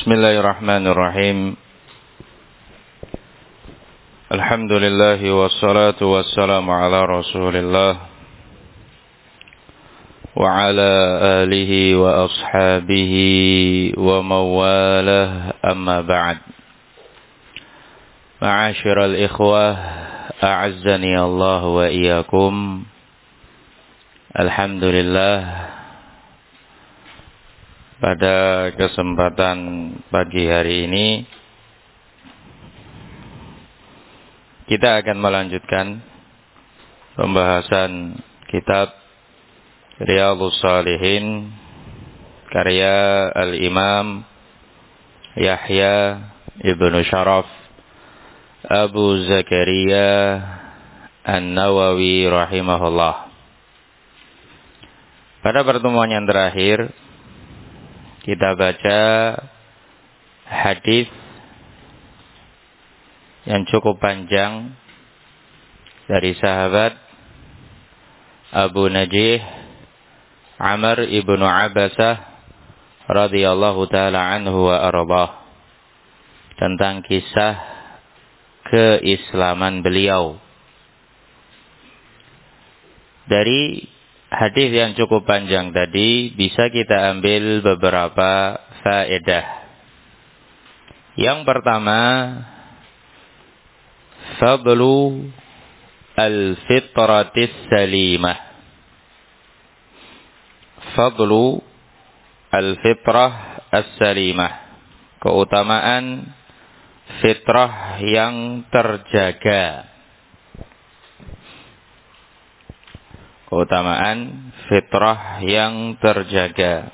Bismillahirrahmanirrahim. Alhamdulillah wassalatu wassalamu ala Rasulillah wa ala alihi wa ashabihi wa mawalah, amma ba'd. Ma'asyiral ikhwah, a'azzani Allah wa iyyakum. Alhamdulillah, pada kesempatan pagi hari ini kita akan melanjutkan pembahasan kitab Riyadhus Shalihin karya Al-Imam Yahya Ibnu Sharaf Abu Zakaria An-Nawawi rahimahullah. Pada pertemuan yang terakhir kita baca hadis yang cukup panjang dari sahabat Abu Najih Amr ibnu Abasah radhiyallahu ta'ala anhu wa arbah, tentang kisah keislaman beliau. Dari hadis yang cukup panjang tadi bisa kita ambil beberapa faedah. Yang pertama, fadlu al-fitratis salimah. Fadlu al-fitrah as-salimah. Keutamaan fitrah yang terjaga. Keutamaan fitrah yang terjaga.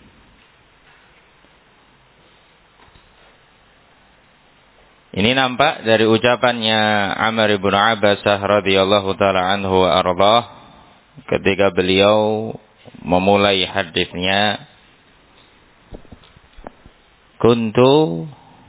Ini nampak dari ucapannya Amr ibn Abasah radhiyallahu ta'ala anhu wa arbah ketika beliau memulai hadisnya. Kuntu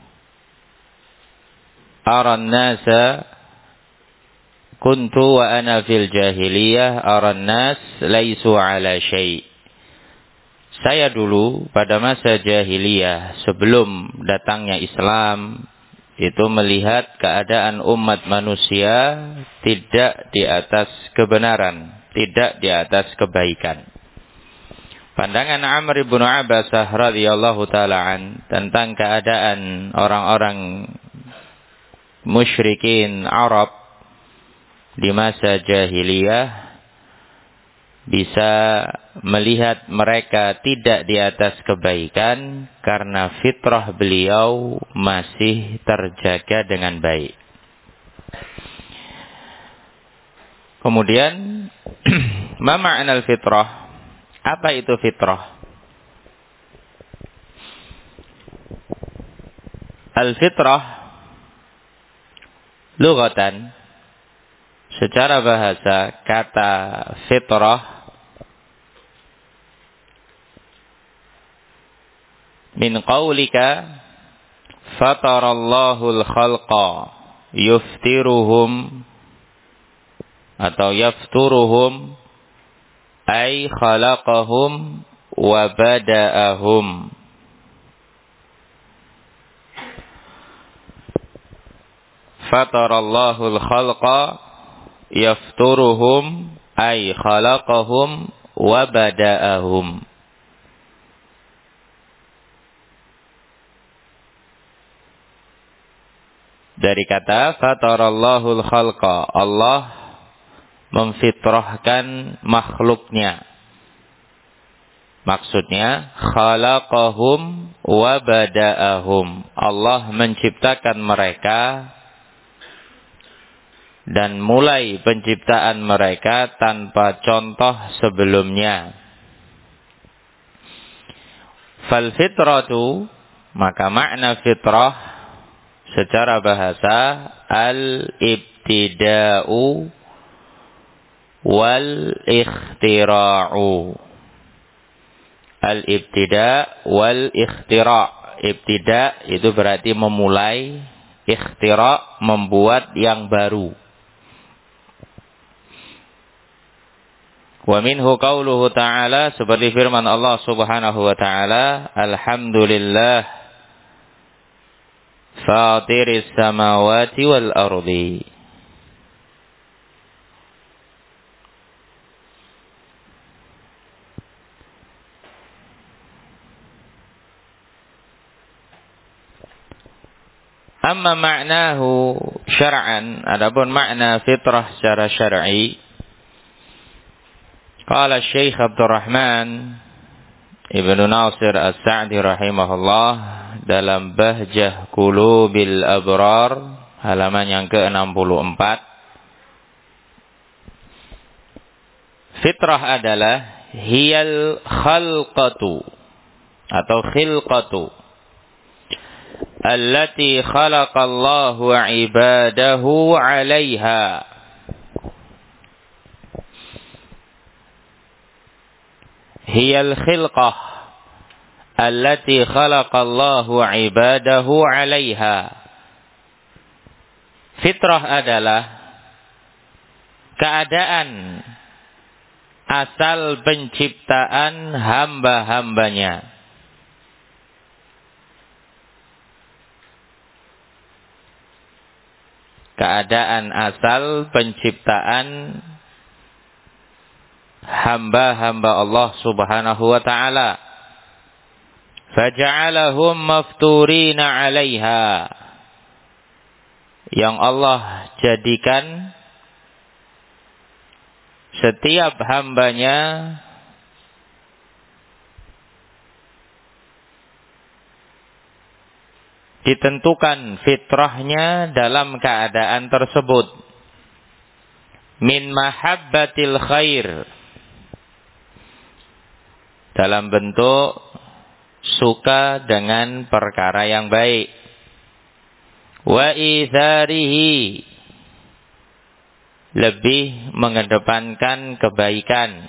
aran nasa Kuntu wa ana fil jahiliyah aran nas laisu ala syai'. Saya dulu pada masa jahiliyah sebelum datangnya Islam itu melihat keadaan umat manusia tidak di atas kebenaran, tidak di atas kebaikan. Pandangan Amr ibn Abasah radhiyallahu ta'ala tentang keadaan orang-orang musyrikin Arab di masa jahiliyah, bisa melihat mereka tidak di atas kebaikan karena fitrah beliau masih terjaga dengan baik. Kemudian ma ma'na al-fitrah? Apa itu fitrah? Al-fitrah lughatan, secara bahasa, kata fitrah min qaulika fatarallahu al-khalqa yuftiruhum atau yafturuhum ay khalaqahum wa bada'ahum. Fatarallahu al-khalqa yafturuhum ay khalaqahum wa bada'ahum. Dari kata fatarallahu al-khalqa, Allah memfitrahkan makhluknya. Maksudnya khalaqahum wa bada'ahum. Allah menciptakan mereka dan mulai penciptaan mereka tanpa contoh sebelumnya. Fal fitratu, maka makna fitrah secara bahasa al-ibtida'u wal ikhtira'u. Al-ibtida' wal ikhtira'. Ibtida' itu berarti memulai, ikhtira' membuat yang baru. Wa minhu qauluhu ta'ala, seperti firman Allah subhanahu wa ta'ala, alhamdulillah fatiris samawati wal ardi. Amma ma'nahu syar'an, adapun makna fitrah secara syar'i, qala Syekh Abdurrahman Ibnu Nasir As-Sa'di rahimahullah dalam Bahjah Qulubil Abrar halaman yang ke-64, fitrah adalah hiyal khalqatu atau khilqatu allati khalaqallahu ibadahu 'alaiha. Hiyal khilqah allati khalaqallahu ibadahu 'alaiha. Fitrah adalah keadaan asal penciptaan hamba-hambanya. Keadaan asal penciptaan hamba-hamba Allah subhanahu wa ta'ala. Faja'alahum mafturina 'alaiha. Yang Allah jadikan setiap hambanya ditentukan fitrahnya dalam keadaan tersebut. Min mahabbatil khair, dalam bentuk suka dengan perkara yang baik. Wa itsarihi, lebih mengedepankan kebaikan.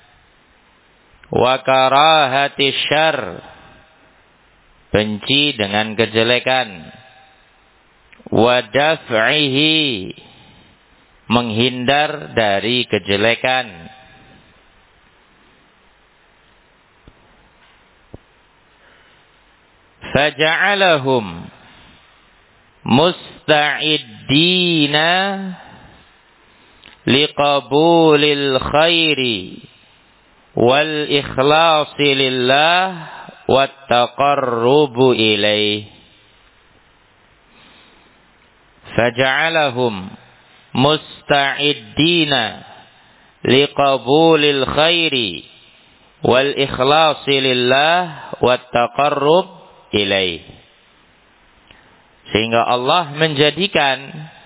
Wa karahatis syarr, benci dengan kejelekan. Wa daf'ihi, menghindar dari kejelekan. Faja'alahum musta'iddina liqabulil khairi wal ikhlasi lillah wattaqarrubu ilaih. Faja'alahum musta'iddina liqabulil khairi wal ikhlasi lillah wattaqarrub ilaih. Sehingga Allah menjadikan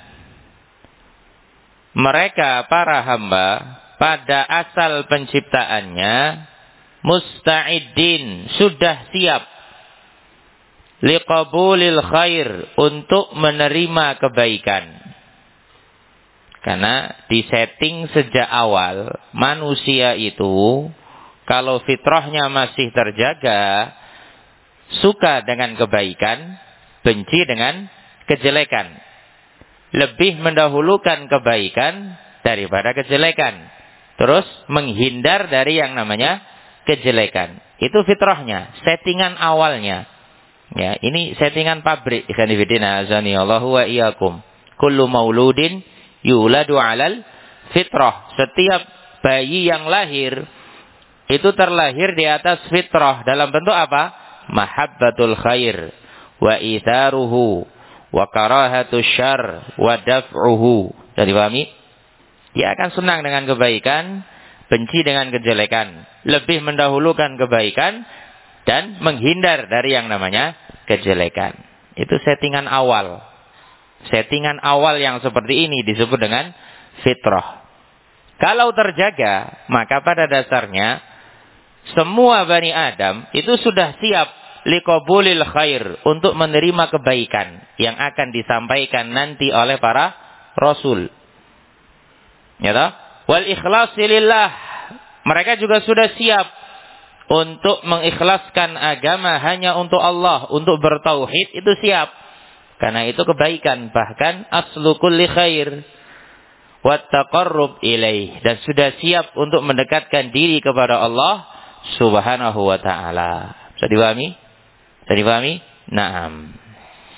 mereka para hamba pada asal penciptaannya musta'iddin, sudah siap, liqabulil khair, untuk menerima kebaikan. Karena disetting sejak awal manusia itu kalau fitrahnya masih terjaga, suka dengan kebaikan, benci dengan kejelekan. Lebih mendahulukan kebaikan daripada kejelekan. Terus menghindar dari yang namanya kejelekan. Itu fitrahnya, settingan awalnya. Ya, ini settingan pabrik. Ikhwan fillah azanillahu wa iyyakum. Kullu mauludin yuladu 'alal fitrah. Setiap bayi yang lahir itu terlahir di atas fitrah dalam bentuk apa? Mahabbatul khair wa itharuhu wa karahatus syarr wa daf'uhu. Jadi pahami? Dia akan senang dengan kebaikan, benci dengan kejelekan, lebih mendahulukan kebaikan dan menghindar dari yang namanya kejelekan. Itu settingan awal. Settingan awal yang seperti ini disebut dengan fitrah. Kalau terjaga, maka pada dasarnya semua Bani Adam itu sudah siap liqabulil khair, untuk menerima kebaikan yang akan disampaikan nanti oleh para rasul. Ya toh? Wal ikhlasi lillah, mereka juga sudah siap untuk mengikhlaskan agama hanya untuk Allah, untuk bertauhid, itu siap. Karena itu kebaikan, bahkan aslu kulli khair. Wattaqarrub ilaih, dan sudah siap untuk mendekatkan diri kepada Allah subhanahu wa ta'ala. Bisa dipahami? Bisa dipahami? Naam.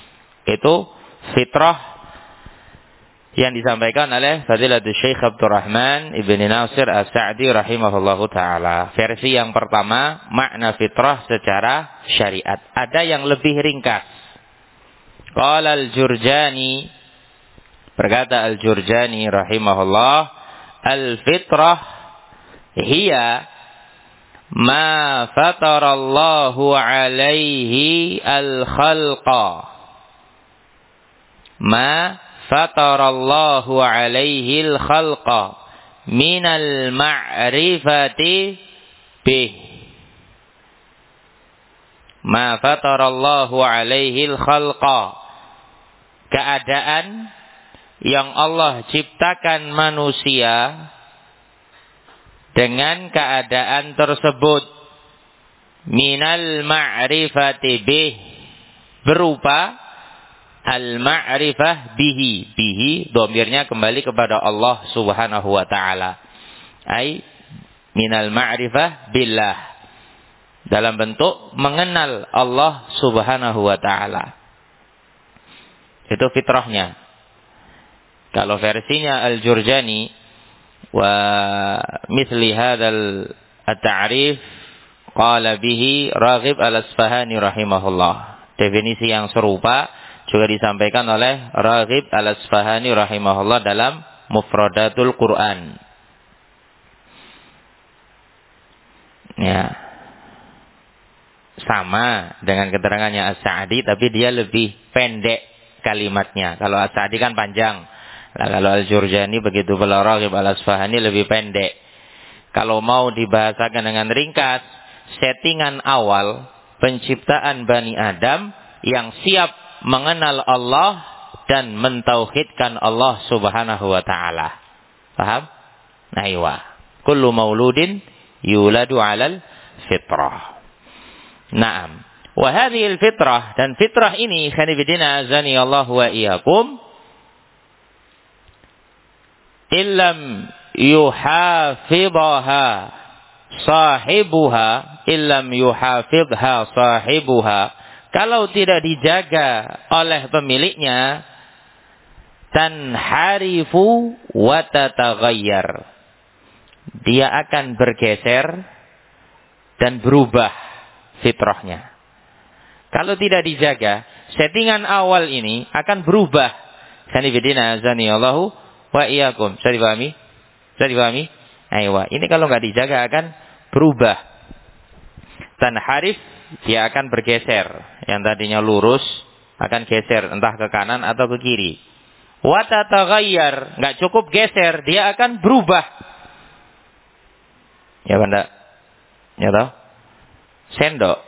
Itu fitrah yang disampaikan oleh Fadilatul Syekh Abdurrahman Ibn Nasir As-Sa'di rahimahullahu ta'ala. Versi yang pertama, makna fitrah secara syariat. Ada yang lebih ringkas. Qala Al-Jurjani, berkata Al-Jurjani rahimahullah, al-fitrah hiya ma fatarallahu alaihi al-khalqa. Ma fatarallahu alaihi al-khalqa minal ma'rifati bih. Ma fatarallahu alaihi al-khalqa, keadaan yang Allah ciptakan manusia dengan keadaan tersebut, minal ma'rifati bih, berupa al-ma'rifah bihi. Bihi dhamirnya kembali kepada Allah Subhanahu wa taala. Ai minal ma'rifah billah, dalam bentuk mengenal Allah Subhanahu wa taala. Itu fitrahnya. Kalau versinya Al-Jurjani, wa mithli hadzal at-ta'rif qala bihi Raghib Al-Asfahani rahimahullah. Definisi yang serupa juga disampaikan oleh Raghib Al-Asfahani rahimahullah dalam Mufradatul Quran. Ya. Sama dengan keterangannya As-Sa'di, tapi dia lebih pendek kalimatnya. Kalau As-Sa'di kan panjang. Nah, kalau Al-Jurjani begitu pula Raghib Al-Asfahani lebih pendek. Kalau mau dibahasakan dengan ringkas, settingan awal penciptaan Bani Adam yang siap mengenal Allah dan mentauhidkan Allah Subhanahu wa taala. Paham? Naiwa. Kullu mauludin yuladu 'alal fitrah. Naam. Wa hadhil fitrah, dan fitrah ini khanifidina azani Allah wa iyyakum, illam yuhafidhaha sahibuha, illam yuhafidha sahibuha, kalau tidak dijaga oleh pemiliknya, tanharifu wa tataghayyar, dia akan bergeser dan berubah fitrahnya. Kalau tidak dijaga, settingan awal ini akan berubah. Sanibidina azanillahu wa iyyakum. Bisa dipahami? Bisa dipahami? Aywa. Ini kalau nggak dijaga akan berubah. Tanharif, dia akan bergeser. Yang tadinya lurus akan geser entah ke kanan atau ke kiri. Wa tataghayyar, enggak cukup geser, dia akan berubah. Ya Banda? Ya toh? Sendok.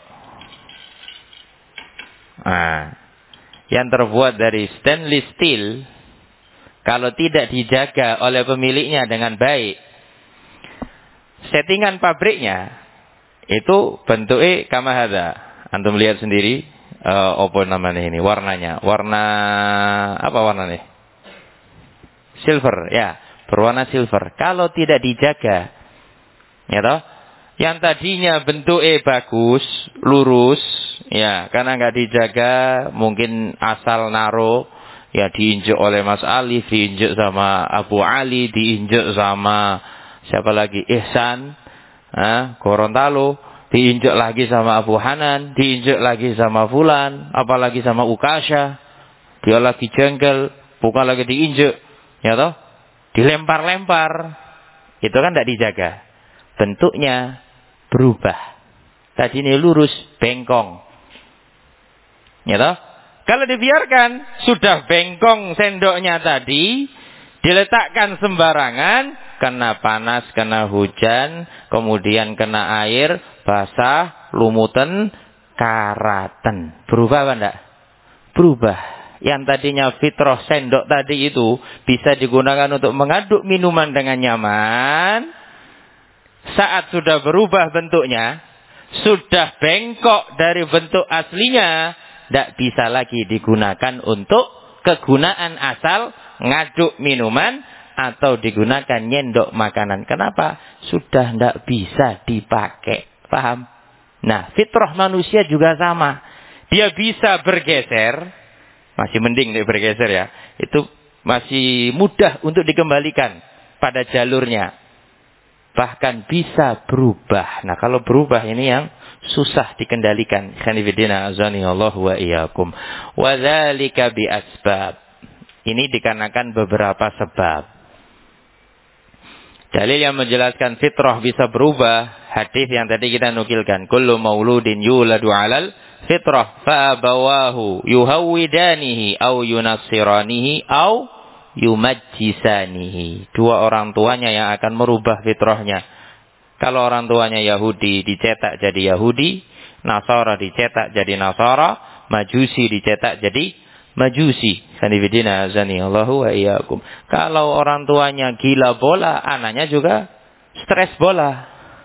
Nah, yang terbuat dari stainless steel, kalau tidak dijaga oleh pemiliknya dengan baik, settingan pabriknya itu bentuknya kama hadza. Antum lihat sendiri, apa namanya ini, warnanya. Warna apa warnanya? Silver, ya, berwarna silver. Kalau tidak dijaga, ya toh, yang tadinya bentuknya bagus, lurus, ya, karena nggak dijaga, mungkin asal naro, ya diinjek oleh Mas Ali, diinjek sama Abu Ali, diinjek sama siapa lagi, Ihsan, Gorontalo, diinjek lagi sama Abu Hanan, diinjek lagi sama Fulan, apalagi sama Ukasha, dia lagi jengkel, bukan lagi diinjek, ya toh, dilempar-lempar, itu kan tidak dijaga, bentuknya berubah. Tadi ini lurus, bengkong, ya toh. Kalau dibiarkan, sudah bengkong sendoknya tadi, diletakkan sembarangan, kena panas, kena hujan, kemudian kena air, basah, lumutan, karatan. Berubah apa enggak? Berubah. Yang tadinya fitrah sendok tadi itu bisa digunakan untuk mengaduk minuman dengan nyaman. Saat sudah berubah bentuknya, sudah bengkok dari bentuk aslinya, tidak bisa lagi digunakan untuk kegunaan asal ngaduk minuman atau digunakan nyendok makanan. Kenapa? Sudah tidak bisa dipakai. Paham? Nah, fitrah manusia juga sama. Dia bisa bergeser. masih mending nih bergeser ya. Itu masih mudah untuk dikembalikan pada jalurnya. Bahkan bisa berubah. Nah, kalau berubah ini yang susah dikendalikan. Khanifidina azani Allah wa iyyakum. Wa dzalika bi asbab. Ini dikarenakan beberapa sebab. Dalil yang menjelaskan fitrah bisa berubah, hadis yang tadi kita nukilkan, kullu mauludin yuladu 'alal fitrah fa abawahu yuhawwidanihi au yunassiranihi au yumajjisanihi. Dua orang tuanya yang akan merubah fitrahnya. Kalau orang tuanya Yahudi dicetak jadi Yahudi, Nasara dicetak jadi Nasara, Majusi dicetak jadi Majusi. Sanibidina azani Allahu wa iyyakum. Kalau orang tuanya gila bola, anaknya juga stres bola.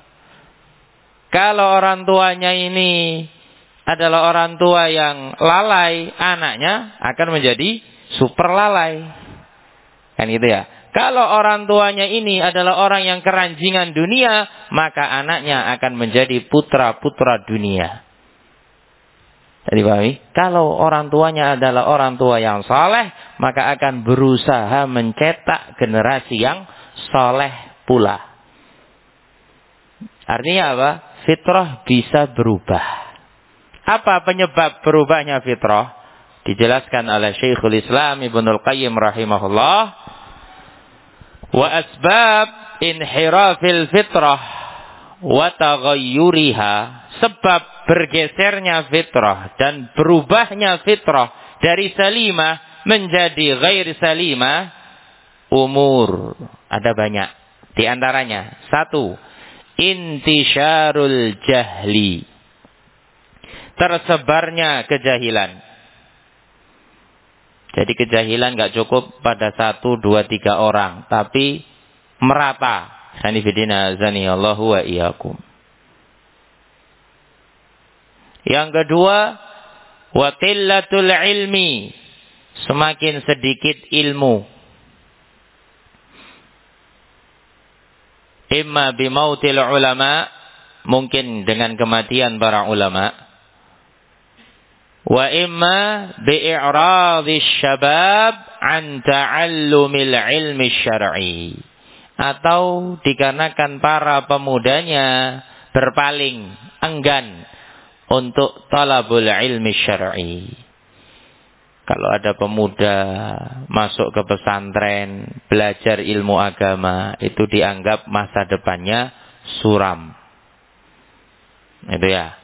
Kalau orang tuanya ini adalah orang tua yang lalai, anaknya akan menjadi super lalai. Kan gitu ya. Kalau orang tuanya ini adalah orang yang keranjingan dunia, maka anaknya akan menjadi putra-putra dunia. Jadi pahami? Kalau orang tuanya adalah orang tua yang saleh, maka akan berusaha mencetak generasi yang saleh pula. Artinya apa? Fitrah bisa berubah. Apa penyebab berubahnya fitrah? Dijelaskan oleh Syekhul Islam Ibnul Qayyim rahimahullah. Wa asbab inhirafil fitrah wa taghayyuriha. Sebab bergesernya fitrah dan berubahnya fitrah dari salimah menjadi ghair salimah umur. Ada banyak. Di antaranya, satu, intisyarul jahli. Tersebarnya kejahilan. Jadi kejahilan gak cukup pada 1, 2, 3 orang. Tapi merata. Sanifidina azani Allahu wa iyyakum. Yang kedua, wa qillatul ilmi. Semakin sedikit ilmu. Imma bimautil ulama. Mungkin dengan kematian para ulama. Wa imma bi'i'radhish syabab an ta'allumil ilmi syar'i. Atau dikarenakan para pemudanya berpaling, enggan untuk talabul ilmi syar'i. Kalau ada pemuda masuk ke pesantren, belajar ilmu agama, itu dianggap masa depannya suram. Itu ya.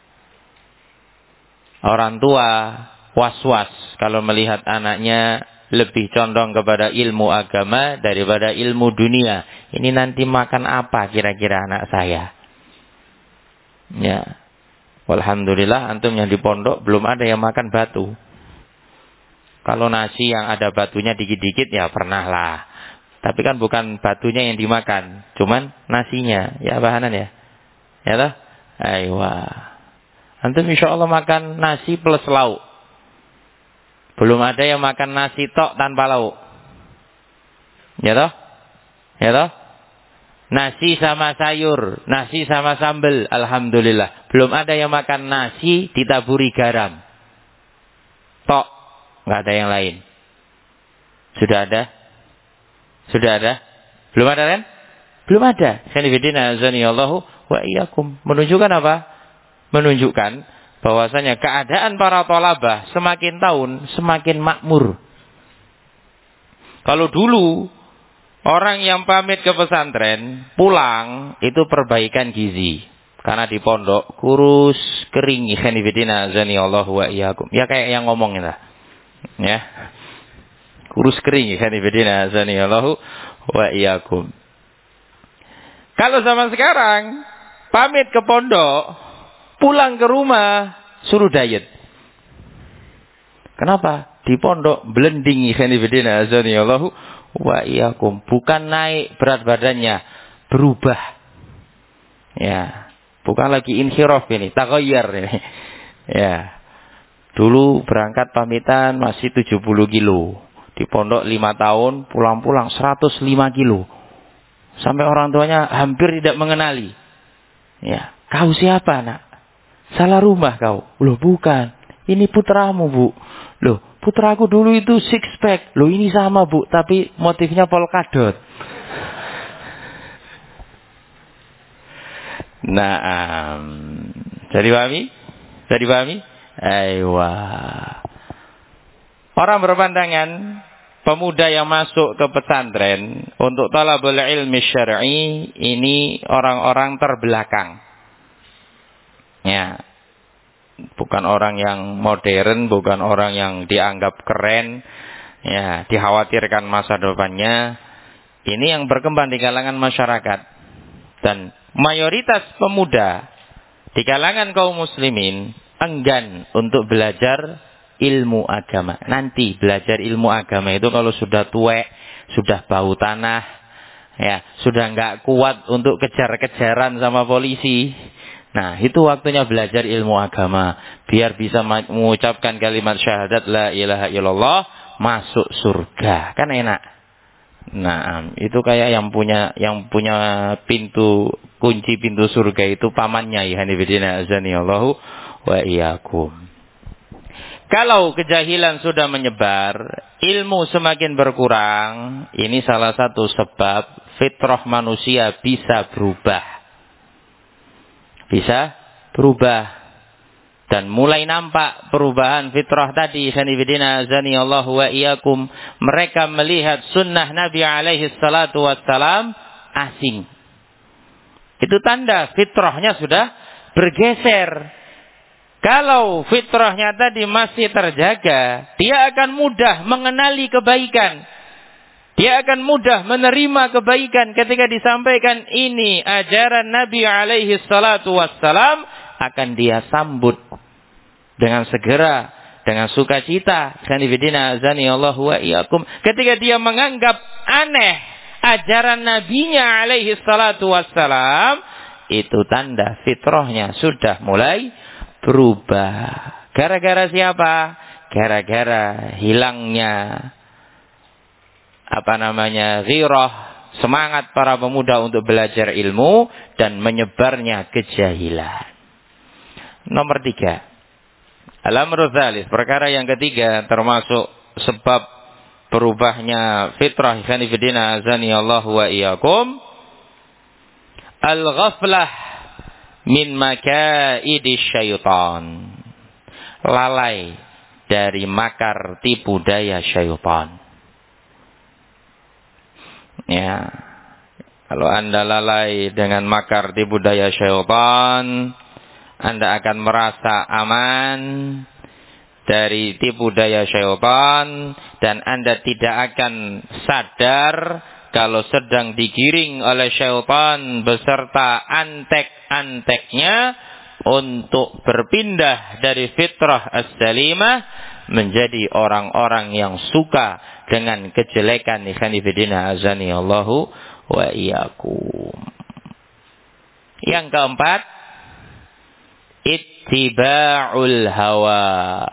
Orang tua was-was kalau melihat anaknya lebih condong kepada ilmu agama daripada ilmu dunia. Ini nanti makan apa kira-kira anak saya? Ya. Alhamdulillah antum yang di pondok belum ada yang makan batu. Kalau nasi yang ada batunya dikit-dikit ya pernah lah. Tapi kan bukan batunya yang dimakan, cuman nasinya. Ya bahanan ya. Ya toh? Aywa. Antum insyaallah makan nasi plus lauk. Belum ada yang makan nasi tok tanpa lauk. Ya toh? Ya toh? Nasi sama sayur, nasi sama sambal, alhamdulillah. Belum ada yang makan nasi ditaburi garam. Tok, nggak ada yang lain. Sudah ada? Sudah ada? Belum ada kan? Belum ada. Sanifidina azani Allahu wa iyyakum. Menunjukkan apa? Menunjukkan bahwasanya keadaan para thalabah semakin tahun semakin makmur. Kalau dulu orang yang pamit ke pesantren, pulang, itu perbaikan gizi. Karena di pondok, kurus, kering. Khanifidina azani Allah wa iyyakum. Ya kayak yang ngomongin lah. Ya. Kurus kering. Khanifidina azani Allah wa iyyakum. Kalau zaman sekarang, pamit ke pondok, pulang ke rumah, suruh diet. Kenapa? Di pondok, blending. Khanifidina azani Allah wa iyyakum. Bukan naik berat badannya, berubah. Ya, bukan lagi inhiraf ini, taghayyur ini. Ya. Dulu berangkat pamitan masih 70 kilo. Di pondok 5 tahun, pulang-pulang 105 kilo. Sampai orang tuanya hampir tidak mengenali. Ya, kau siapa, Nak? Salah rumah kau. Loh, bukan. Ini putramu, Bu. Loh, putraku dulu itu six pack. Loh ini sama Bu, tapi motifnya polkadot. Nah, jadi pahami? Jadi pahami? Aywa. Orang berpandangan pemuda yang masuk ke pesantren untuk talabul ilmi syar'i ini orang-orang terbelakang. Ya. Bukan orang yang modern, bukan orang yang dianggap keren, ya, dikhawatirkan masa depannya. Ini yang berkembang di kalangan masyarakat. Dan mayoritas pemuda di kalangan kaum muslimin enggan untuk belajar ilmu agama. Nanti belajar ilmu agama itu kalau sudah tuwek, sudah bau tanah, ya, sudah nggak kuat untuk kejar-kejaran sama polisi. Nah, itu waktunya belajar ilmu agama biar bisa mengucapkan kalimat syahadat la ilaha illallah, masuk surga. Kan enak. Nah, itu kayak yang punya pintu, kunci pintu surga itu pamannya ya hanifidina azanillahu wa iyyakum. Kalau kejahilan sudah menyebar, ilmu semakin berkurang, ini salah satu sebab fitrah manusia bisa berubah. Bisa berubah. Dan mulai nampak perubahan fitrah tadi. Sanibidina azani Allah wa iyyakum. Mereka melihat sunnah Nabi alaihi salatu wassalam asing. Itu tanda fitrahnya sudah bergeser. Kalau fitrahnya tadi masih terjaga, dia akan mudah mengenali kebaikan. Dia akan mudah menerima kebaikan ketika disampaikan ini ajaran Nabi alaihi salatu wassalam, akan dia sambut dengan segera, dengan sukacita. Sanifidina azani Allah wa iyyakum. Ketika dia menganggap aneh ajaran Nabinya alaihi salatu wassalam, itu tanda fitrahnya sudah mulai berubah. Gara-gara siapa? Gara-gara hilangnya ghirah, semangat para pemuda untuk belajar ilmu dan menyebarnya kejahilan. Nomor 3. Al-amru tsalits, perkara yang ketiga termasuk sebab berubahnya fitrah sanifidina azani Allah wa iyyakum, al-ghaflah min makaidi syaitan. Lalai dari makar tipu daya syaitan. Ya, kalau Anda lalai dengan makar tipu daya syaitan, Anda akan merasa aman dari tipu daya syaitan dan Anda tidak akan sadar kalau sedang digiring oleh syaitan beserta antek-anteknya untuk berpindah dari fitrah as-salimah menjadi orang-orang yang suka dengan kejelekan. Ikhwanifidina azani Allahu wa iyyakum. Yang keempat, ittiba'ul hawa.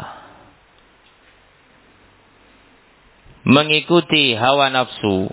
Mengikuti hawa nafsu.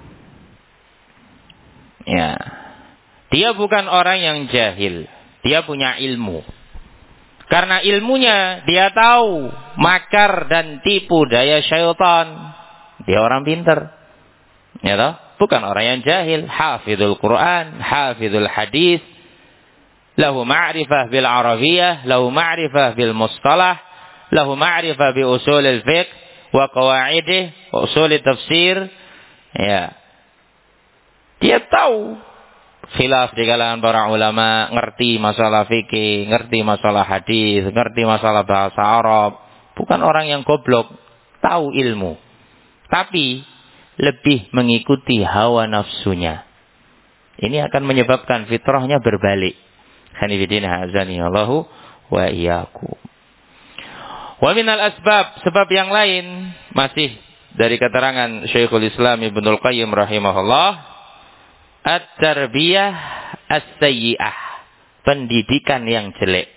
Ya. Dia bukan orang yang jahil. Dia punya ilmu. Karena ilmunya dia tahu makar dan tipu daya syaitan. Dia orang pintar. Ya toh? Bukan orang yang jahil. Hafizul Quran, hafizul hadis. Lahu ma'rifah bil arabiyah, lahu ma'rifah bil mustalah, lahu ma'rifah bi usulil fiqh wa qawaidih, wa usulil tafsir. Ya. Dia tahu khilaf di kalangan para ulama, ngerti masalah fikih, ngerti masalah hadis, ngerti masalah bahasa Arab. Bukan orang yang goblok, tahu ilmu. Tapi lebih mengikuti hawa nafsunya. Ini akan menyebabkan fitrahnya berbalik. Hanifidina azani Allahu wa iyyakum. Wa minal asbab, sebab yang lain masih dari keterangan Syekhul Islam Ibnul Qayyim rahimahullah, at-tarbiyah as-sayyi'ah, pendidikan yang jelek.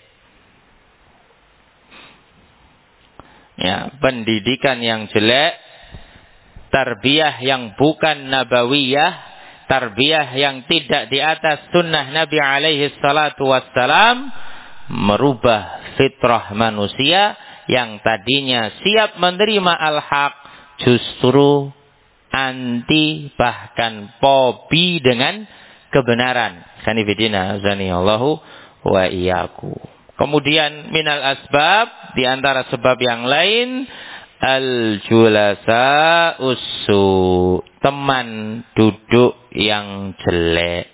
Ya, pendidikan yang jelek, tarbiyah yang bukan nabawiyah, tarbiyah yang tidak di atas sunnah Nabi alaihi salatu wassalam, merubah fitrah manusia yang tadinya siap menerima al-haq justru anti bahkan fobi dengan kebenaran. Sanifidina azanillahu wa iyyakum. Kemudian minal asbab, di antara sebab yang lain, al-julasa ussu, teman duduk yang jelek.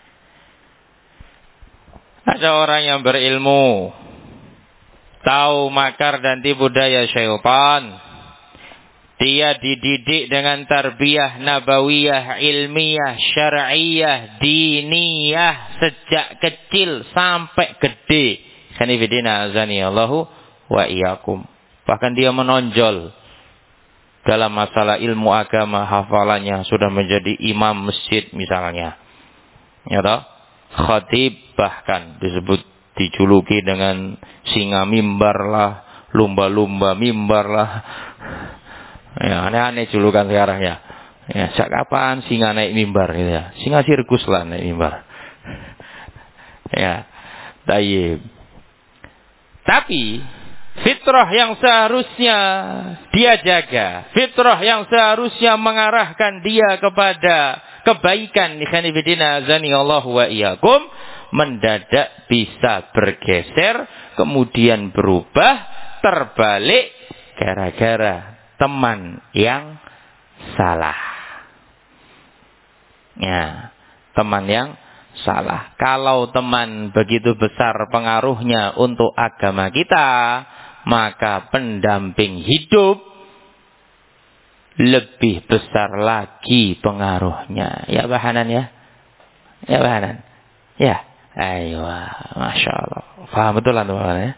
Ada orang yang berilmu, tahu makar dan tipu daya syaitan. Dia dididik dengan tarbiyah nabawiyah, ilmiah, syar'iyah, diniyah sejak kecil sampai gede. Sanifidina azanillahu wa iyyakum. Bahkan dia menonjol dalam masalah ilmu agama, hafalannya sudah menjadi imam masjid misalnya. Ya toh? Khatib bahkan dijuluki dengan singa mimbar lah, lumba-lumba mimbar lah. Ya, aneh-aneh julukan sekarang ya. Ya, sejak kapan singa naik mimbar gitu ya? Singa sirkus lah naik mimbar. Ya, tayyib. Tapi fitrah yang seharusnya dia jaga, fitrah yang seharusnya mengarahkan dia kepada kebaikan, ikhwanifidina azanillahu wa iyyakum, mendadak bisa bergeser, kemudian berubah, terbalik gara-gara teman yang salah. Ya, teman yang salah. Kalau teman begitu besar pengaruhnya untuk agama kita, maka pendamping hidup lebih besar lagi pengaruhnya. Ya bahanan ya? Ya bahanan? Ya. Ayo, Masya Allah. Faham betul lah ya?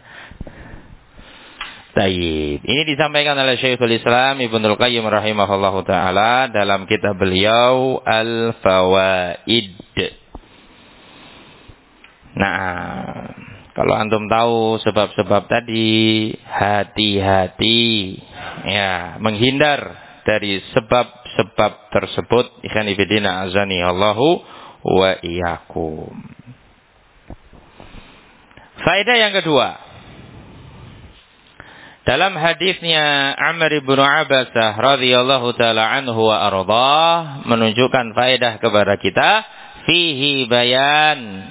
Tayyib. Ini disampaikan oleh Syekhul Islam Ibnul Qayyim rahimahullahu ta'ala dalam kitab beliau Al-Fawaid. Nah, kalau antum tahu sebab-sebab tadi, hati-hati ya, menghindar dari sebab-sebab tersebut. Ikhwan fillah azani Allahu wa iyyakum. Faedah yang kedua, dalam hadisnya Amr bin Abasah radhiyallahu taala anhu wa ardhah menunjukkan faedah kepada kita, fihi bayan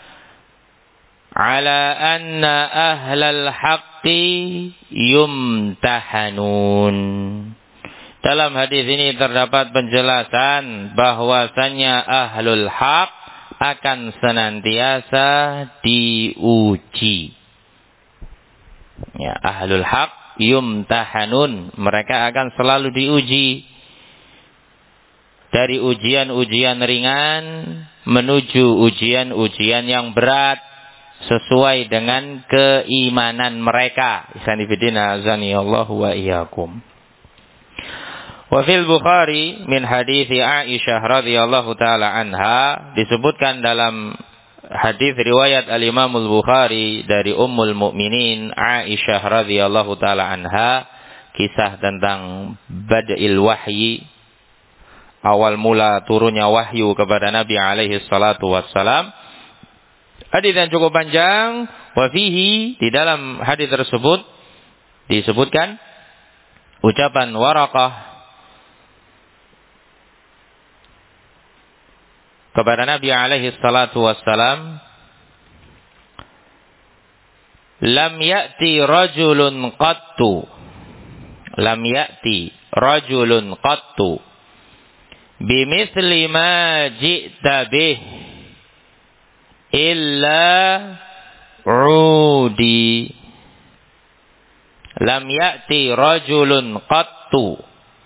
ala anna ahlal haqqi yumtahanun. Dalam hadis ini terdapat penjelasan bahwasannya ahlul haq akan senantiasa diuji. Ya, ahlul haq yumtahanun, mereka akan selalu diuji. Dari ujian-ujian ringan menuju ujian-ujian yang berat sesuai dengan keimanan mereka. Isanifidina azani Allah wa iyyakum. Wa fil Bukhari min hadits Aisyah radhiyallahu taala anha, disebutkan dalam hadis riwayat Al-Imam Al-Bukhari dari Ummul Mukminin Aisyah radhiyallahu taala anha, kisah tentang bad'il wahyi, awal mula turunnya wahyu kepada Nabi alaihi salatu wassalam. Hadis yang cukup panjang. Wa fihi, di dalam hadis tersebut disebutkan ucapan Waraqah kepada Nabi alaihi salatu wassalam, lam ya'ti rajulun qattu bimithli ma ji'ta bih illa udi. Lam ya'ti rajulun qattu,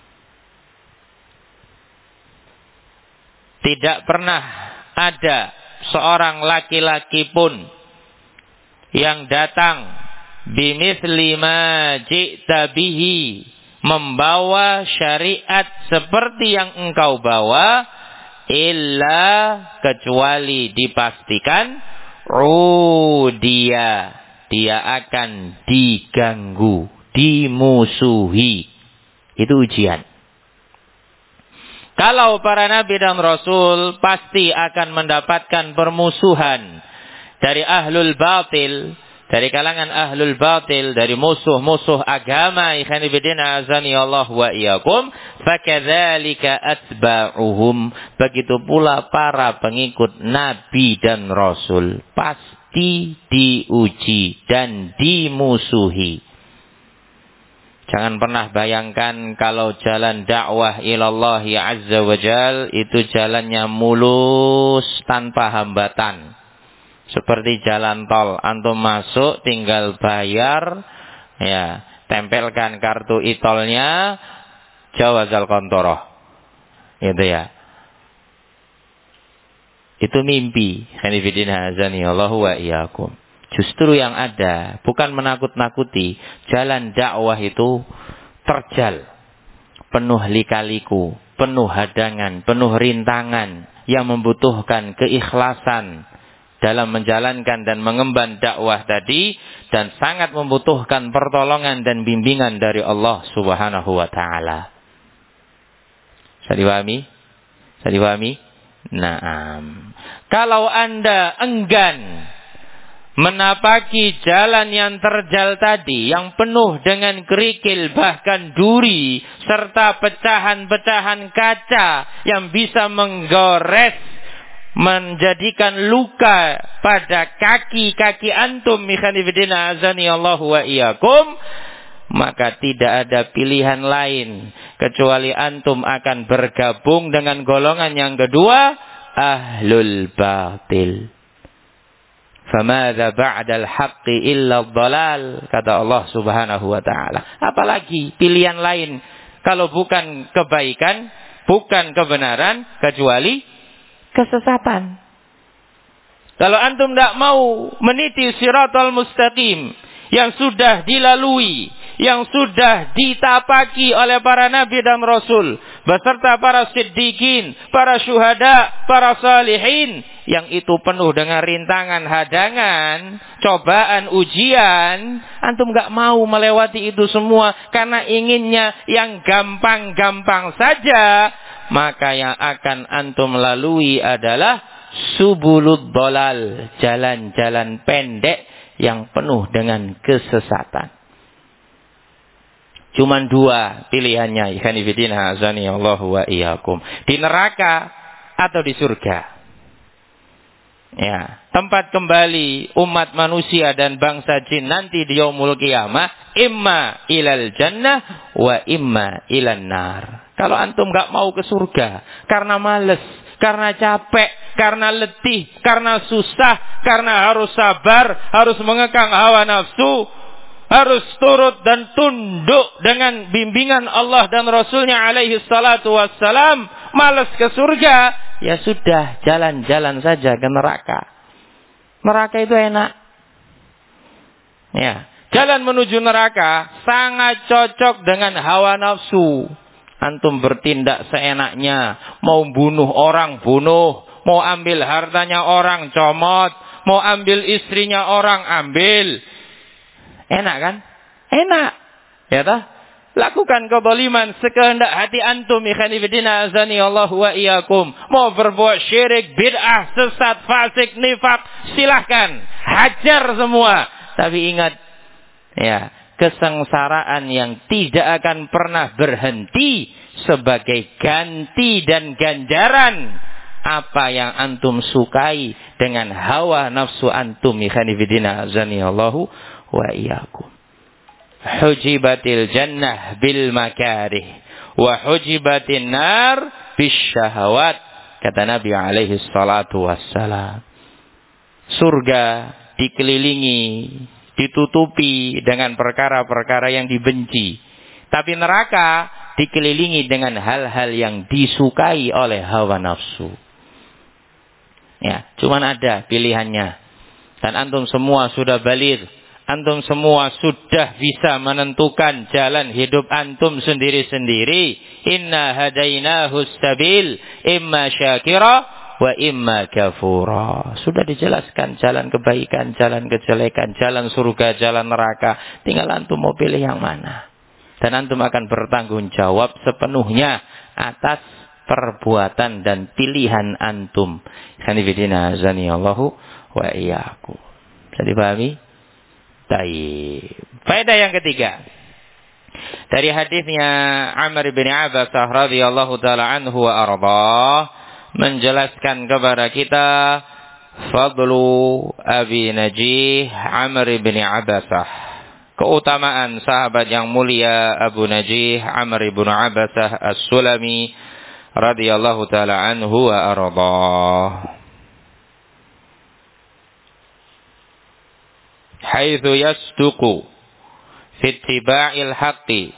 tidak pernah ada seorang laki-laki pun yang datang bimithli ma ji'ta bihi, membawa syariat seperti yang engkau bawa, illa, kecuali dipastikan, dia akan diganggu, dimusuhi. Itu ujian. Kalau para nabi dan rasul pasti akan mendapatkan permusuhan dari ahlul batil, dari kalangan ahlul batil, dari musuh-musuh agama, ikhwan fillah azani Allah wa iyyakum, fakadzalika atba'uhum, begitu pula para pengikut nabi dan rasul pasti diuji dan dimusuhi. Jangan pernah bayangkan kalau jalan dakwah ilallah azza wa jal itu jalannya mulus tanpa hambatan. Seperti jalan tol, antum masuk tinggal bayar, ya, tempelkan kartu e-tolnya, jawazal kontoroh. Gitu ya. Itu mimpi. Hanifidina azani Allahu wa iyyakum. Justru yang ada bukan menakut-nakuti, jalan dakwah itu terjal, penuh lika-liku, penuh hadangan, penuh rintangan yang membutuhkan keikhlasan dalam menjalankan dan mengemban dakwah tadi, dan sangat membutuhkan pertolongan dan bimbingan dari Allah Subhanahu wa taala. Bisa dipahami? Bisa dipahami? Naam. Kalau Anda enggan menapaki jalan yang terjal tadi, yang penuh dengan kerikil, bahkan duri, serta pecahan-pecahan kaca yang bisa menggores, menjadikan luka pada kaki-kaki antum, mikhanifidina azani Allahu wa iyyakum, maka tidak ada pilihan lain kecuali antum akan bergabung dengan golongan yang kedua, ahlul batil. Famadza ba'dal haqqi illa dhalal, kata Allah Subhanahu wa taala. Apalagi pilihan lain kalau bukan kebaikan, bukan kebenaran, kecuali kesesatan. Kalau antum tidak mau meniti siratal mustaqim yang sudah dilalui, yang sudah ditapaki oleh para nabi dan rasul, beserta para siddiqin, para syuhada, para salihin, yang itu penuh dengan rintangan, hadangan, cobaan, ujian, antum gak mau melewati itu semua karena inginnya yang gampang-gampang saja, maka yang akan antum lalui adalah subulud dhalal, jalan-jalan pendek yang penuh dengan kesesatan. Cuman dua pilihannya, ikhwani fillah azani Allahu wa iyyakum, di neraka atau di surga. Ya, tempat kembali umat manusia dan bangsa jin nanti di yaumul qiyamah, imma ilal jannah wa imma ilan nar. Kalau antum enggak mau ke surga karena males, karena capek, karena letih, karena susah, karena harus sabar, harus mengekang hawa nafsu, harus turut dan tunduk dengan bimbingan Allah dan Rasulnya alaihi salatu wassalam, malas ke surga, ya sudah, jalan-jalan saja ke neraka. Neraka itu enak. Ya, jalan menuju neraka sangat cocok dengan hawa nafsu. Antum bertindak seenaknya, mau bunuh orang bunuh, mau ambil hartanya orang comot, mau ambil istrinya orang ambil. Enak kan? Enak. Ya toh? Lakukan kezaliman sekehendak hati antum, ikhwani fillah azani Allah wa iyyakum. Mau berbuat syirik, bid'ah, sesat, fasik, nifak, silahkan, hajar semua. Tapi ingat, ya, kesengsaraan yang tidak akan pernah berhenti sebagai ganti dan ganjaran apa yang antum sukai dengan hawa nafsu antum, ikhwani fillah azani Allah wa iyyakum. Hujibatil jannah bil makarih wa hujibatin nar bis syahawat, kata Nabi alaihi salatu wassalam. Surga dikelilingi, ditutupi dengan perkara-perkara yang dibenci, tapi neraka dikelilingi dengan hal-hal yang disukai oleh hawa nafsu. Ya, cuman ada pilihannya. Dan antum semua sudah baligh. Antum semua sudah bisa menentukan jalan hidup antum sendiri-sendiri. Inna hadainahu sabil, imma syakira wa imma kafura. Sudah dijelaskan jalan kebaikan, jalan kejelekan, jalan surga, jalan neraka. Tinggal antum mau pilih yang mana. Dan antum akan bertanggung jawab sepenuhnya atas perbuatan dan pilihan antum. Khanifidina azani Allahu wa iyyakum. Bisa dipahami? Baik. Faedah yang ketiga. Dari hadisnya Amr bin Abbasah radhiyallahu taala anhu wa ardhah menjelaskan kepada kita fadlu Abi Najih Amr bin Abbasah. Keutamaan sahabat yang mulia Abu Najih Amr bin Abbasah As-Sulami radhiyallahu taala anhu wa ardhah. Haitsu yasduqu fi ittiba'il haqqi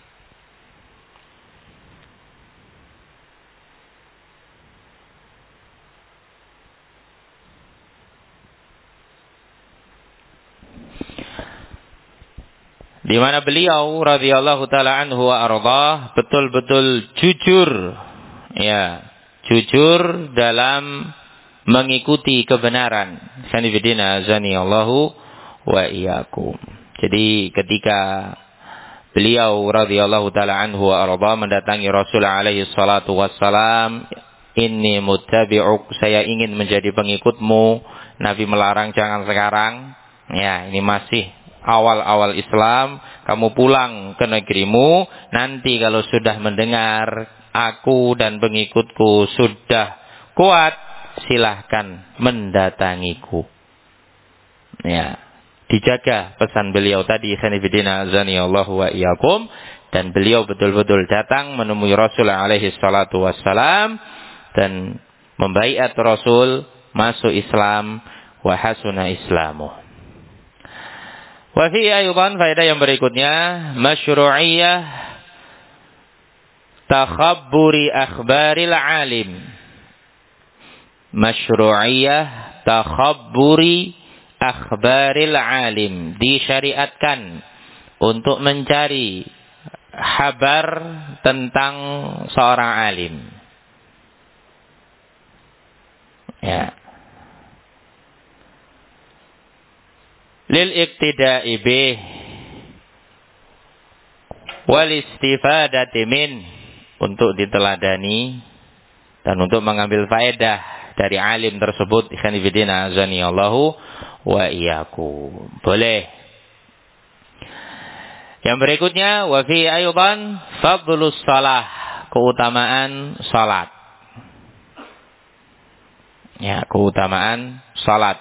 di mana beliau radhiyallahu taala anhu wa ardhah betul-betul jujur, ya, jujur dalam mengikuti kebenaran. Sanifidina azanillahu wa iyyakum. Jadi ketika beliau radhiyallahu taala anhu wa ardhah mendatangi Rasul alaihi salatu wassalam, inni muttabi'uk, saya ingin menjadi pengikutmu. Nabi melarang jangan sekarang. Ya, ini masih awal-awal Islam, kamu pulang ke negerimu, nanti kalau sudah mendengar aku dan pengikutku sudah kuat, silahkan mendatangiku. Ya, dijaga pesan beliau tadi, sanifidina azanillahu wa iyyakum, dan beliau betul-betul datang menemui Rasul alaihi salatu wassalam dan membaiat Rasul masuk Islam, wa hasuna islamuh. Wa fi aydan, faedah yang berikutnya, masyru'iyah takhabburi akhbaril alim. Masyru'iyah takhabburi akhbaril alim, disyariatkan untuk mencari kabar tentang seorang alim. Ya. Lil iktida'i bih wal istifadati min, untuk diteladani dan untuk mengambil faedah dari alim tersebut. Ikhwanifidina azanillahu wa iyyakum. Boleh. Yang berikutnya, wa fi aydan fadlus shalah, keutamaan salat. Ya, keutamaan salat.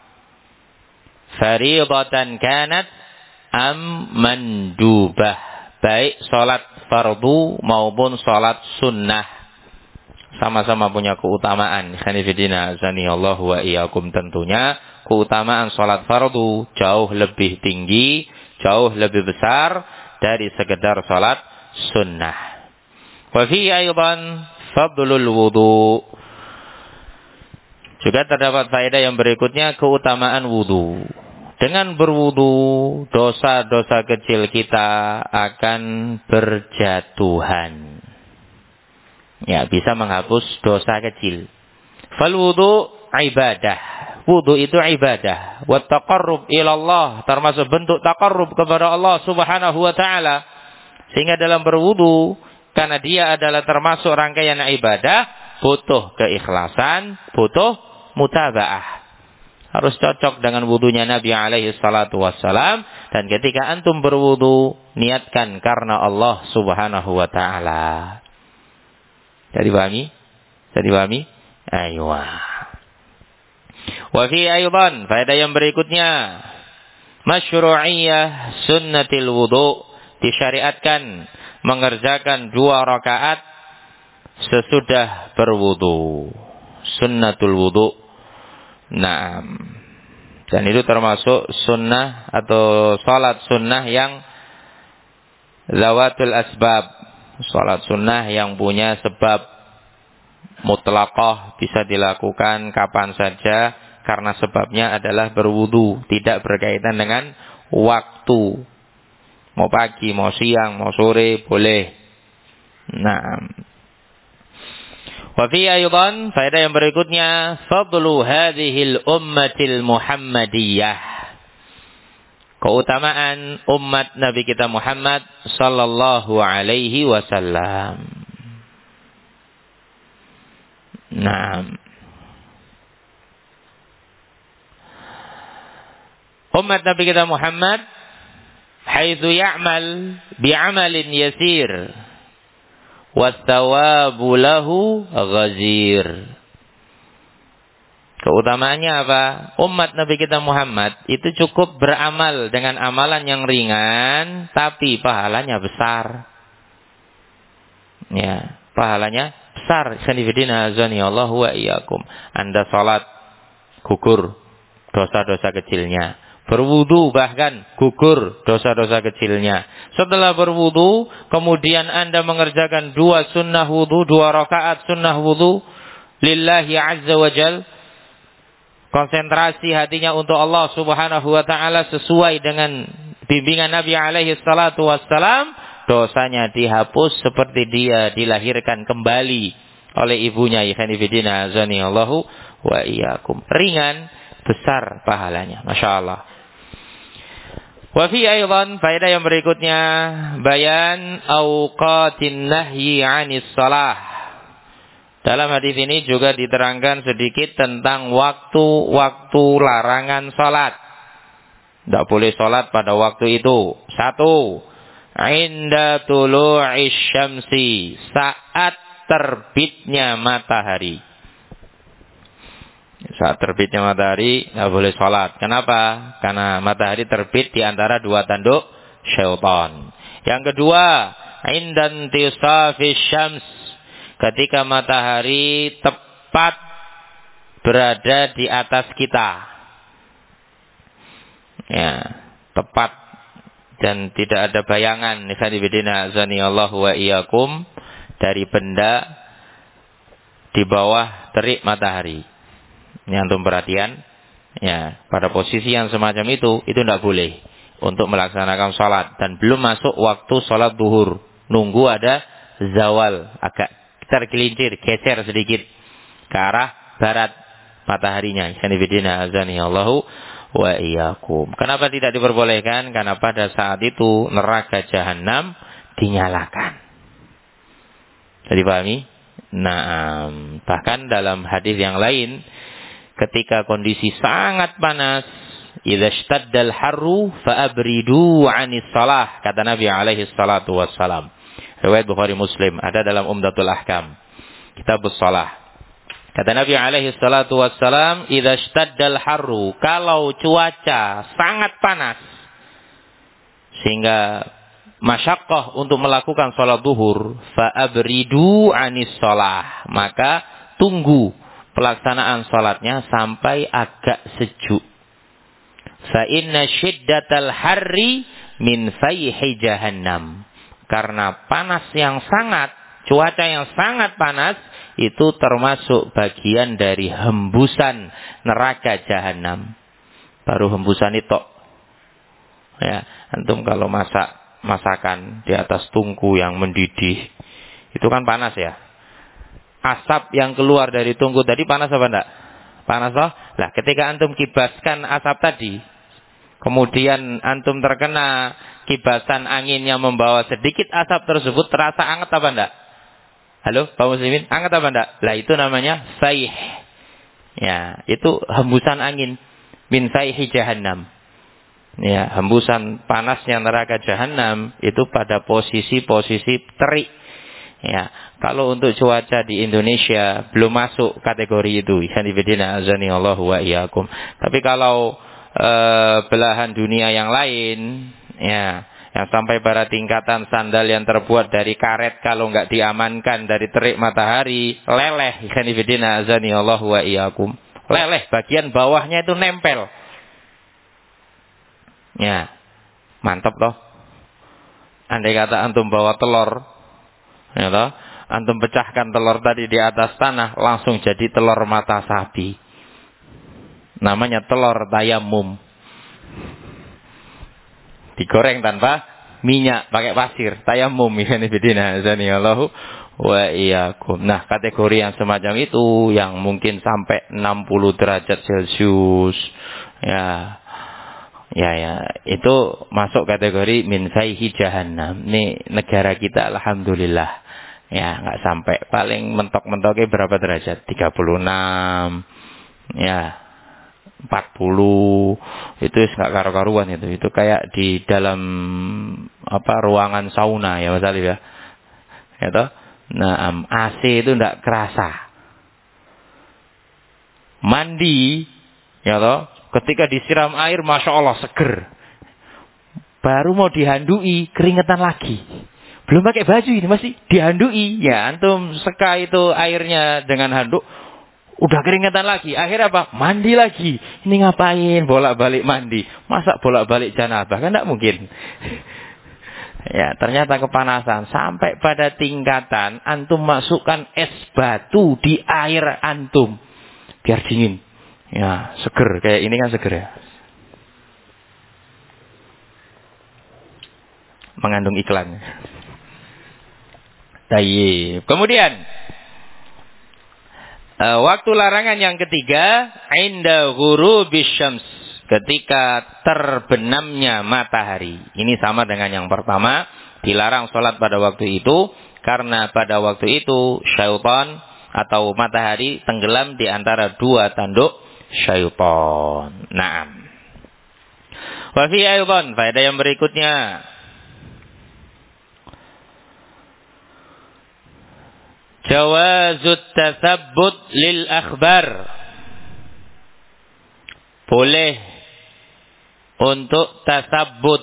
Fariidatan kanat am mandubah, baik salat fardu maupun salat sunnah, sama-sama punya keutamaan. Khanifidina azanillahu wa iyyakum. Tentunya keutamaan salat fardu jauh lebih tinggi, jauh lebih besar dari sekedar salat sunnah. Wa fi aydan fadlul wudu, juga terdapat faedah yang berikutnya, keutamaan wudu. Dengan berwudu, dosa-dosa kecil kita akan berjatuhan. Ya, bisa menghapus dosa kecil. Fal wudu ibadah. Wudu itu ibadah. Wa taqarrub ilallah, termasuk bentuk taqarrub kepada Allah subhanahu wa ta'ala. Sehingga dalam berwudu, karena dia adalah termasuk rangkaian ibadah, butuh keikhlasan, butuh mutaba'ah. Harus cocok dengan wudunya Nabi alaihi salatu wassalam. Dan ketika antum berwudu, niatkan karena Allah subhanahu wa ta'ala. Jadi pahami? Jadi pahami? Aywa. Wa fi aydan, faedah yang berikutnya, masyru'iyah sunnatil wudu, disyariatkan mengerjakan 2 rakaat sesudah berwudu. Sunnatul wudu. Nah, dan itu termasuk sunnah atau salat sunnah yang zawatul asbab, salat sunnah yang punya sebab mutlaqah, bisa dilakukan kapan saja karena sebabnya adalah berwudu, tidak berkaitan dengan waktu. Mau pagi, mau siang, mau sore, boleh. Nah, wa fi aydan, faedah yang berikutnya, fadlu hadhil ummatil muhammadiyah, keutamaan umat Nabi kita Muhammad sallallahu alaihi wasallam. Nah, umat Nabi kita Muhammad haitsu ya'mal bi'amalin yasir wastawabu lahu ghazir. Keutamaannya apa? Umat Nabi kita Muhammad itu cukup beramal dengan amalan yang ringan, tapi pahalanya besar. Ya, pahalanya besar. Sanifidina azani Allah wa iyyakum. Anda salat gugur dosa-dosa kecilnya. Berwudu bahkan gugur dosa-dosa kecilnya. Setelah berwudu, kemudian Anda mengerjakan 2 sunnah wudu, 2 rakaat sunnah wudu lillahi azza wa jal. Konsentrasi hatinya untuk Allah Subhanahu wa taala sesuai dengan bimbingan Nabi alaihi salatu wassalam, dosanya dihapus seperti dia dilahirkan kembali oleh ibunya. Ikhwanifidina azani Allahu wa iyyakum. Ringan, besar pahalanya. Masya Allah. Wa fi aidan, faedah yang berikutnya, bayan awqatin nahyi 'anis shalah. Dalam hadis ini juga diterangkan sedikit tentang waktu-waktu larangan salat. Tidak boleh salat pada waktu itu. 1. Inda tulu'is syamsi, saat terbitnya matahari. Saat terbitnya matahari tidak boleh salat. Kenapa? Karena matahari terbit di antara 2 tanduk syaitan. Yang kedua, inda intisafis syams, ketika matahari tepat berada di atas kita. Ya, tepat dan tidak ada bayangan. Ikhwanifidina azani Allah wa iyyakum, dari benda di bawah terik matahari. Ini antum perhatian. Ya, pada posisi yang semacam itu tidak boleh untuk melaksanakan salat, dan belum masuk waktu salat zuhur. Nunggu ada zawal, agak tergelincir, geser sedikit ke arah barat mataharinya. Sanibidina azani Allahu wa iyyakum. Kenapa tidak diperbolehkan? Karena pada saat itu neraka jahanam dinyalakan. Jadi pahami? Nah, bahkan dalam hadis yang lain, ketika kondisi sangat panas, idza ishtaddal harru fa'abridu 'anis shalah, kata Nabi alaihi salatu wassalam. Riwayat Bukhari Muslim, ada dalam Umdatul Ahkam, Kitabus Shalah. Kata Nabi alaihi salatu wassalam, idza ishtaddal harru, kalau cuaca sangat panas sehingga masyaqqah untuk melakukan salat zuhur, fa abridu 'anis shalah, maka tunggu pelaksanaan salatnya sampai agak sejuk. Fa inna syiddatal harri min fayhi jahannam. Karena panas yang sangat, cuaca yang sangat panas, itu termasuk bagian dari hembusan neraka jahanam. Baru hembusan itu. Ya, antum kalau masakan di atas tungku yang mendidih, itu kan panas ya. Asap yang keluar dari tungku tadi panas apa enggak? Panas toh? Lah, ketika antum kibaskan asap tadi, kemudian antum terkena kibasan angin yang membawa sedikit asap tersebut, terasa hangat apa enggak? Halo, kaum muslimin, hangat apa enggak? Lah, itu namanya sayh. Ya, itu hembusan angin min sayhi jahannam. Ya, hembusan panasnya neraka jahanam itu pada posisi-posisi terik. Ya, kalau untuk cuaca di Indonesia belum masuk kategori itu. Ikhwanifidina azani Allah wa iyyakum. Tapi kalau belahan dunia yang lain, ya, yang sampai pada tingkatan sandal yang terbuat dari karet, kalau nggak diamankan dari terik matahari, leleh. Ikhwanifidina azani Allah wa iyyakum. Leleh, bagian bawahnya itu nempel. Ya, mantap toh. Andai kata antum bawa telur, ya toh, antum pecahkan telur tadi di atas tanah, langsung jadi telur mata sapi. Namanya telur tayamum. Digoreng tanpa minyak, pakai pasir. Tayamum, ini bidina azani Allahu wa iyyakum. Nah, kategori yang semacam itu yang mungkin sampai 60 derajat Celcius, ya, itu masuk kategori min sayhi jahannam. Ini negara kita alhamdulillah, ya, nggak sampai, paling mentok-mentoknya berapa derajat? 36, ya, 40 itu enggak karu-karuan itu. Itu kayak di dalam ruangan sauna ya Mas Alif ya. Ya toh? Nah, AC itu enggak kerasa. Mandi ya toh, ketika disiram air Masya Allah seger. Baru mau dihandui keringetan lagi. Belum pakai baju ini masih dihandui. Ya antum seka itu airnya dengan handuk. Udah keringetan lagi. Akhirnya apa? Mandi lagi. Ini ngapain? Bolak-balik mandi. Masa bolak-balik janabah? Kan tidak mungkin. Ya, ternyata kepanasan. Sampai pada tingkatan antum masukkan es batu di air antum. Biar dingin. Ya, seger. Kayak ini kan seger ya. Mengandung iklan. Tayyib. Kemudian waktu larangan yang ketiga, inda ghurubis syams, ketika terbenamnya matahari. Ini sama dengan yang pertama, dilarang sholat pada waktu itu karena pada waktu itu syaitan atau matahari tenggelam di antara dua tanduk syaitan. Naam. Wa fi aidan, faedah yang berikutnya, jawazut tatsabbut lil akhbar. Boleh untuk tasabbut,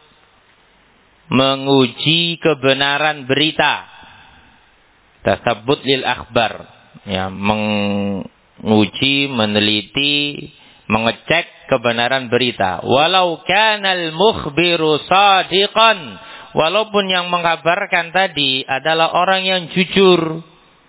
menguji kebenaran berita. Tasabbut lil akhbar, ya, menguji, meneliti, mengecek kebenaran berita. Walau kanal mukhbiru shadiqan, walaupun yang mengabarkan tadi adalah orang yang jujur.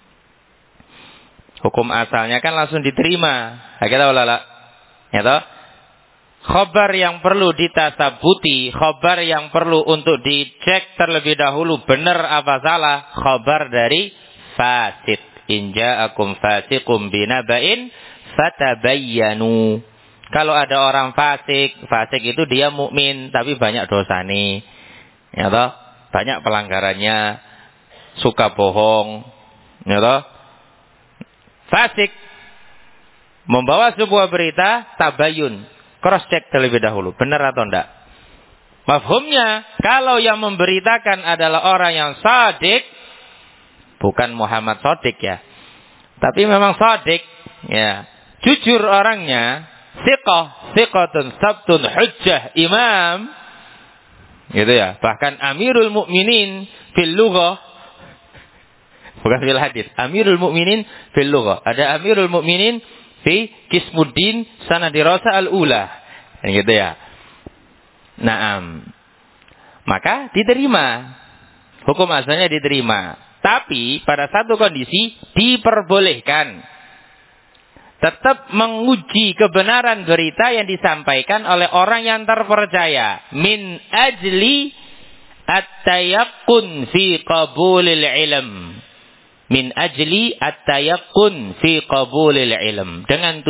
Hukum asalnya kan langsung diterima. Kita ulala. Ya toh? Khabar yang perlu ditasabuti, khabar yang perlu untuk dicek terlebih dahulu benar apa salah, khabar dari fasid. In ja'akum fasiqum binaba'in fatabayyanu. Kalau ada orang fasik itu dia mukmin tapi banyak dosa nih. Ya toh? Banyak pelanggarannya, suka bohong. Ya toh? Fasik membawa sebuah berita, tabayun, cross check terlebih dahulu, benar atau enggak. Mafhumnya, kalau yang memberitakan adalah orang yang shadiq, bukan Muhammad Shadiq ya, tapi memang shadiq, ya, jujur orangnya, thiqatun sabtun hujjah imam, gitu ya. Bahkan Amirul Mukminin fil lughah, bukan fil hadis. Amirul Mukminin fil lughah. Ada Amirul Mukminin fi Qismuddin Sanadirasa al-Ula. Gitu ya. Naam. Maka diterima. Hukum asalnya diterima. Tapi pada satu kondisi diperbolehkan. Tetap menguji kebenaran berita yang disampaikan oleh orang yang terpercaya. Min ajli at-tayaqqun fi qabulil ilm. Min ajli at-tayaqqun fi qabulil ilm. Dengan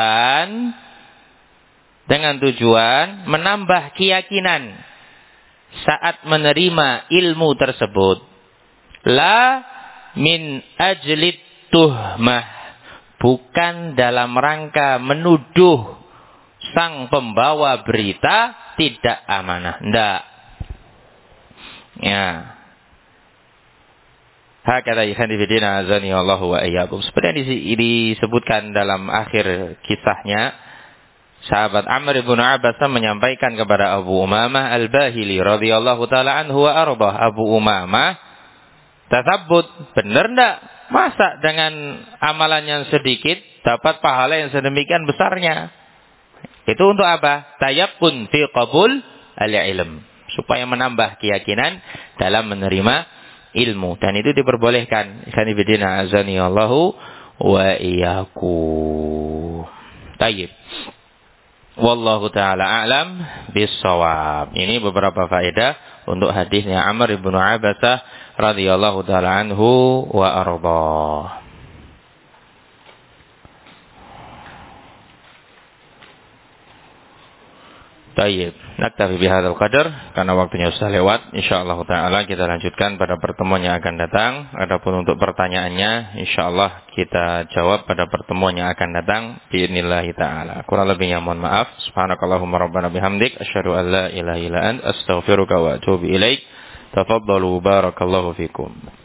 tujuan menambah keyakinan saat menerima ilmu tersebut. La min ajli tuhmah, bukan dalam rangka menuduh sang pembawa berita tidak amanah. Enggak. Ya. Hakata ikhwani fillah azani Allahu wa iyyakum. Seperti yang disebutkan dalam akhir kisahnya, sahabat Amr bin Abbas menyampaikan kepada Abu Umamah Al-Bahili radhiyallahu taala anhu wa ardah. Abu Umamah, tasabbut, benar enggak? Masa dengan amalan yang sedikit dapat pahala yang sedemikian besarnya? Itu untuk apa? Tayaqqun fi qabul al-ilm, supaya menambah keyakinan dalam menerima ilmu, dan itu diperbolehkan. Ikhwani fillah azani Allahu wa iyyakum. Tayyib. Wallahu taala a'lam bis-shawab. Ini beberapa faedah untuk hadisnya Amr bin Abbas radhiyallahu taala anhu wa arda. Tayyib. Naktafi bihadzal qadar karena waktunya sudah lewat. Insyaallah taala kita lanjutkan pada pertemuan yang akan datang. Adapun untuk pertanyaannya insyaallah kita jawab pada pertemuan yang akan datang biidznillah taala. Kurang lebihnya mohon maaf. Subhanakallahumma rabbana bihamdik asyhadu an la ilaha illa anta astaghfiruka wa atubu ilaik. Tafaddalu barakallahu fikum.